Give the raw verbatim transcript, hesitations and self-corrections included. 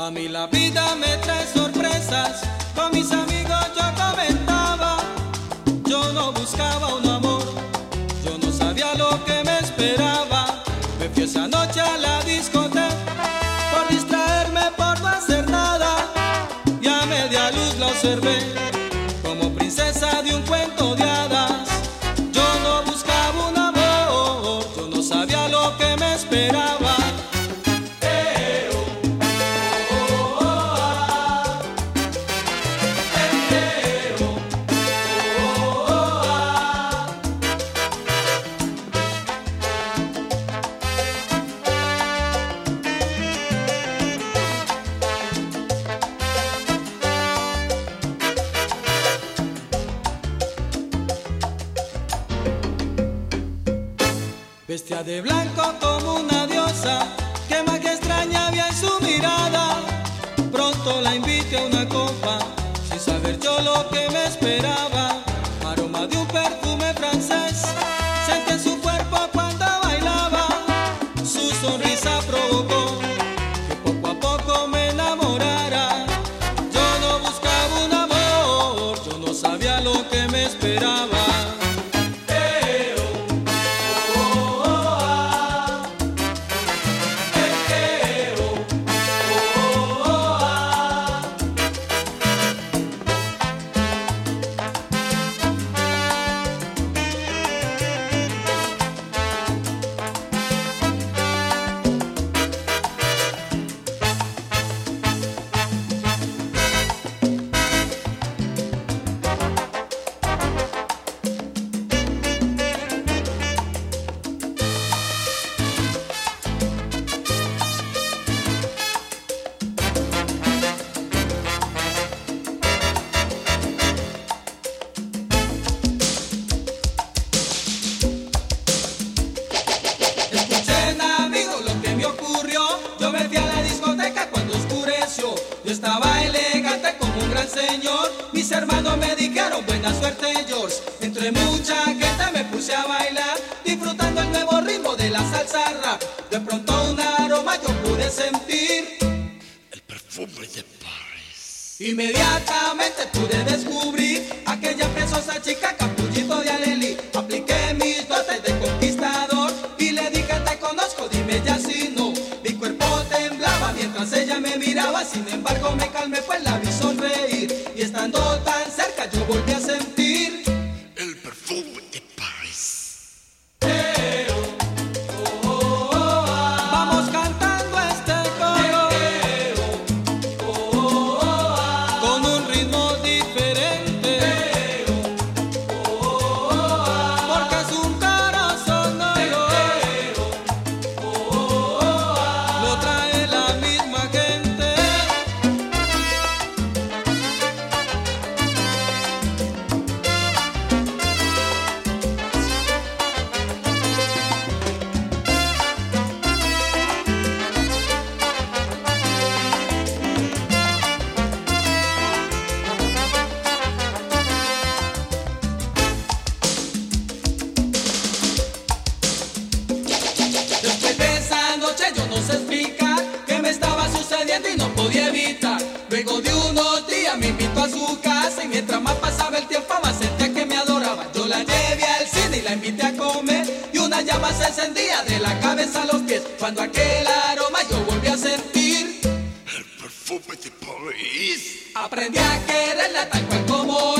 A mí la vida me trae sorpresas, con mis amigos yo comentaba. Yo no buscaba un amor, yo no sabía lo que me esperaba. Me fui esa noche a la discoteca, por distraerme, por no hacer nada. Y a media luz la observé, como princesa de un cuento de hadas. Yo no buscaba un amor, yo no sabía lo que me esperaba. Vestía de blanco como una diosa, que magia extraña había en su mirada. Pronto la invité a una copa, sin saber yo lo que me esperaba. Aroma de un perfume francés, sentí en su cuerpo cuando bailaba. Su sonrisa provocó que poco a poco me enamorara. Yo no buscaba un amor, yo no sabía lo que me esperaba. Yo estaba elegante como un gran señor. Mis hermanos me dijeron buena suerte, George. Entre mucha gente me puse a bailar, disfrutando el nuevo ritmo de la salsa rap. De pronto un aroma yo pude sentir, el perfume de París. Inmediatamente pude descubrir aquella preciosa chica, capullito de Alelí. Apliqué mis dotes de conquistador y le dije te conozco, dime ya si no. Mi cuerpo temblaba mientras ella me miraba, sin embargo me calmé pues la vi sonreír. Y estando tan cerca yo volví a sentir el perfume de París. Eh, oh, oh, oh, oh. Vamos cantando este coro eh, oh, oh, oh, oh. Con un ritmo diferente eh, oh, oh, oh, oh. Porque es un coro sonoro eh, oh, oh, oh, oh. Lo trae la misma gente. Después de esa noche yo no sé explicar qué me estaba sucediendo y no podía evitar. Luego de unos días me invitó a su casa y mientras más pasaba el tiempo más sentía que me adoraba. Yo la llevé al cine y la invité a comer y una llama se encendía de la cabeza a los pies. Cuando aquel aroma yo volví a sentir el perfume de París. Aprendí a quererla tal cual como